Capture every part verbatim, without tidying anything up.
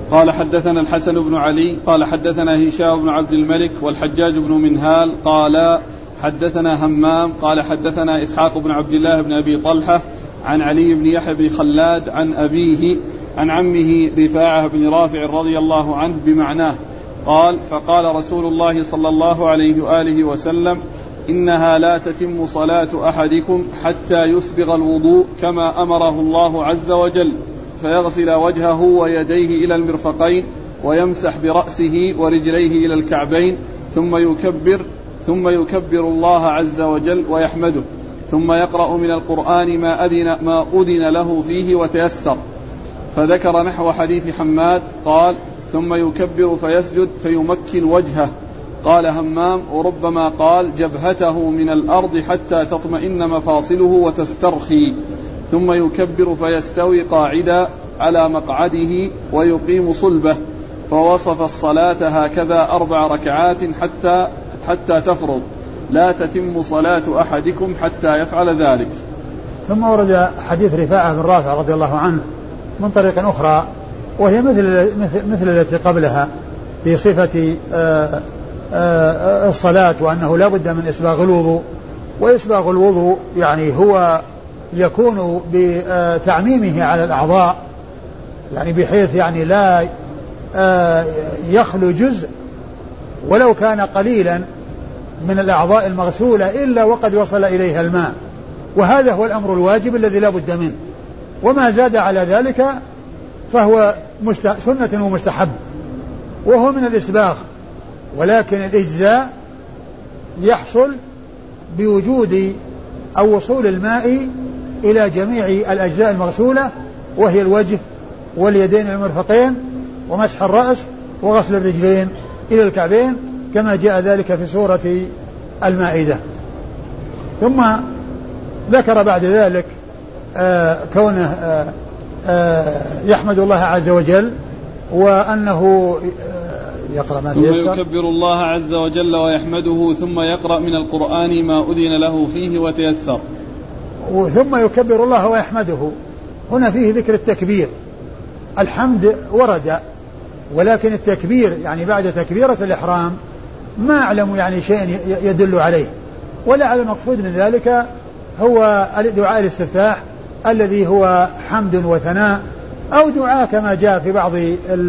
قال حدثنا الحسن بن علي قال حدثنا هشام بن عبد الملك والحجاج بن منهال قال حدثنا همام قال حدثنا إسحاق بن عبد الله بن أبي طلحة عن علي بن يحيى بن خلاد عن أبيه عن عمه رفاعة بن رافع رضي الله عنه بمعناه قال فقال رسول الله صلى الله عليه وآله وسلم إنها لا تتم صلاة أحدكم حتى يسبغ الوضوء كما أمره الله عز وجل فيغسل وجهه ويديه إلى المرفقين ويمسح برأسه ورجليه إلى الكعبين ثم يكبر ثم يكبر الله عز وجل ويحمده ثم يقرأ من القرآن ما أذن, ما أذن له فيه وتيسر. فذكر نحو حديث حماد قال ثم يكبر فيسجد فيمكن وجهه. قال همام وربما قال جبهته من الأرض حتى تطمئن مفاصله وتسترخي ثم يكبر فيستوي قاعدا على مقعده ويقيم صلبه. فوصف الصلاة هكذا أربع ركعات حتى, حتى تفرض لا تتم صلاة أحدكم حتى يفعل ذلك. ثم ورد حديث رفاعة بن رافع رضي الله عنه من طريق أخرى وهي مثل, مثل التي قبلها في صفة آآ آآ الصلاة وأنه لا بد من إسباغ الوضوء. وإسباغ الوضوء يعني هو يكون بتعميمه على الأعضاء يعني بحيث يعني لا يخلو جزء ولو كان قليلا من الأعضاء المغسولة إلا وقد وصل إليها الماء، وهذا هو الأمر الواجب الذي لا بد منه. وما زاد على ذلك فهو سنة ومستحب وهو من الإسباغ، ولكن الإجزاء يحصل بوجود أو وصول الماء إلى جميع الأجزاء المغسولة وهي الوجه واليدين المرفقين ومسح الرأس وغسل الرجلين إلى الكعبين كما جاء ذلك في سورة المائدة. ثم ذكر بعد ذلك آه كونه آه آه يحمد الله عز وجل وأنه يقرأ ما ثم يكبر الله عز وجل ويحمده ثم يقرأ من القرآن ما أذن له فيه وتيسر. ثم يكبر الله ويحمده هنا فيه ذكر التكبير. الحمد ورد ولكن التكبير يعني بعد تكبيرة الإحرام ما أعلم يعني شيء يدل عليه، ولعل المقصود من ذلك هو دعاء الاستفتاح الذي هو حمد وثناء أو دعاء كما جاء في بعض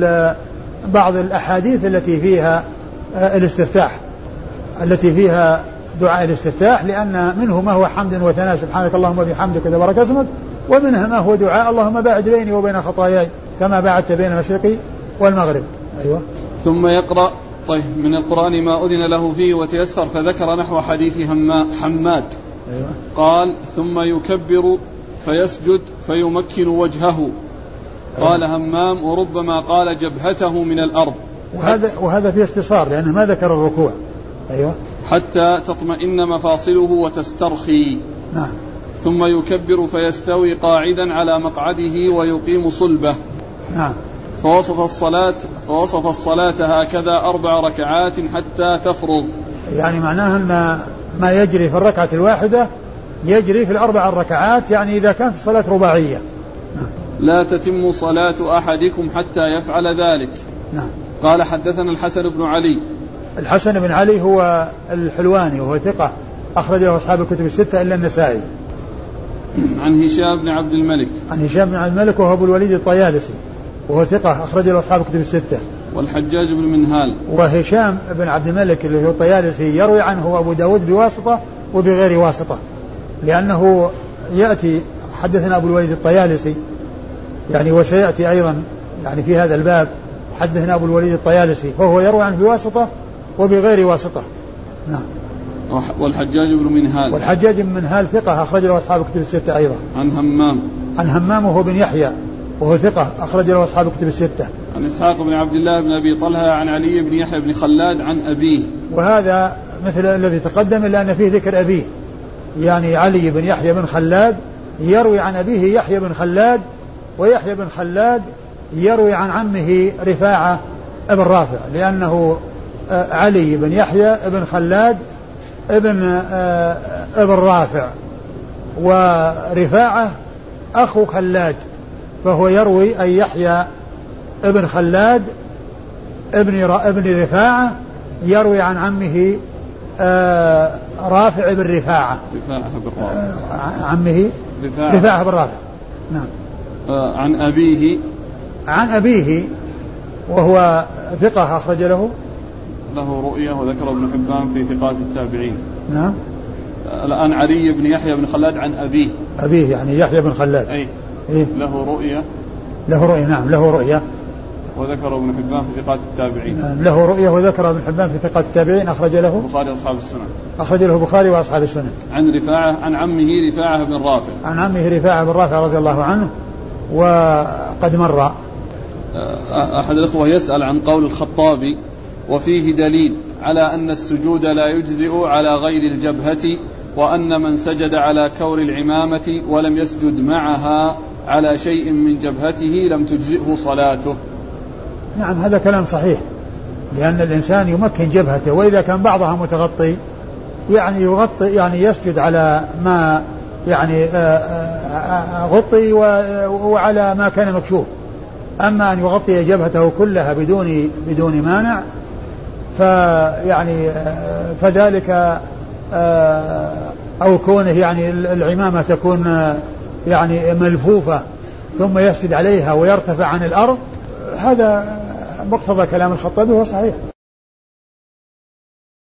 بعض الأحاديث التي فيها الاستفتاح التي فيها دعاء الاستفتاح، لأن منه ما هو حمد وثناء سبحانك اللهم وبحمدك وتبارك اسمك، ومنها ما هو دعاء اللهم باعد بيني وبين خطاياي كما باعدت بين المشرق والمغرب. أيوة. ثم يقرأ طيب من القرآن ما أذن له فيه وتيسر. فذكر نحو حديث حماد. أيوة. قال ثم يكبر فيسجد فيمكن وجهه. قال همام وربما قال جبهته من الأرض. وهذا, وهذا فيه اختصار لأنه ما ذكر الركوع. أيوة. حتى تطمئن مفاصله وتسترخي. نعم. ثم يكبر فيستوي قاعدا على مقعده ويقيم صلبه. نعم. فوصف الصلاة فوصف الصلاة هكذا أربع ركعات حتى تفرض. يعني معناها أن ما يجري في الركعة الواحدة يجري في الأربع الركعات، يعني إذا كانت الصلاة رباعية. نعم. لا تتم صلاة أحدكم حتى يفعل ذلك. نعم. قال حدثنا الحسن بن علي. الحسن بن علي هو الحلواني وهو ثقة أخرج له أصحاب الكتب الستة إلا النسائي. عن هشام بن عبد الملك. عن هشام بن عبد الملك وهو أبو الوليد الطيالسي وهو ثقة أخرج له أصحاب الكتب الستة. والحجاج بن منهال. وهشام بن عبد الملك اللي هو الطيالسي يروي عنه أبو داود بواسطة وبغير واسطة، لأنه يأتي حدثنا أبو الوليد الطيالسي يعني وسيأتي أيضا يعني في هذا الباب حدثنا أبو الوليد الطيالسي فهو يروي عنه بواسطة وبغير واسطة. نعم. والحجاج بن منهال. والحجاج بن منهال ثقة أخرج له أصحاب الكتب الستة أيضا. عن همام. عن همام وهو بن يحيى وهو ثقة أخرج له أصحاب الكتب الستة. عن إسحاق بن عبد الله بن أبي طلحة عن علي بن يحيى بن خلاد عن أبيه. وهذا مثل الذي تقدم إلا أن فيه ذكر أبيه، يعني علي بن يحيى بن خلاد يروي عن أبيه يحيى بن خلاد، ويحيى بن خلاد يروي عن عمه رفاعة ابن رافع، لأنه علي بن يحيى بن خلاد ابن ابن رافع، ورفاعة أخو خلاد، فهو يروي أي يحيى ابن خلاد ابن ابن رفاعة يروي عن عمه آه رافع بن رفاعة رفاعة بن رافع آه عمه رفاعة, رفاعة بن رافع نعم آه عن أبيه عن أبيه وهو ثقة أخرج له له رؤية وذكر ابن حبان في ثقات التابعين. نعم. الآن علي بن يحيى بن خلاد عن أبيه أبيه يعني يحيى بن خلاد أي إيه؟ له رؤية له رؤية نعم له رؤية وذكر ابن حبان في ثقات التابعين. نعم له رؤية وذكر ابن حبان في ثقات التابعين أخرج له البخاري وأصحاب السنن أخرج له البخاري وأصحاب السنن. عن رفاعة عن عمه رفاعة بن رافع عن عمه رفاعة بن رافع رضي الله عنه وقد مر. أحد الأخوة يسأل عن قول الخطابي وفيه دليل على أن السجود لا يجزئ على غير الجبهة وأن من سجد على كور العمامة ولم يسجد معها على شيء من جبهته لم تجزئه صلاته. نعم هذا كلام صحيح لأن الإنسان يمكن جبهته وإذا كان بعضها متغطي يعني يغطي يعني يسجد على ما يعني غطي وعلى ما كان مكشوف. أما أن يغطي جبهته كلها بدون بدون مانع فيعني فذلك أو كونه يعني العمامة تكون يعني ملفوفة ثم يسجد عليها ويرتفع عن الأرض هذا مقتضى كلام الخطابي وهو صحيح.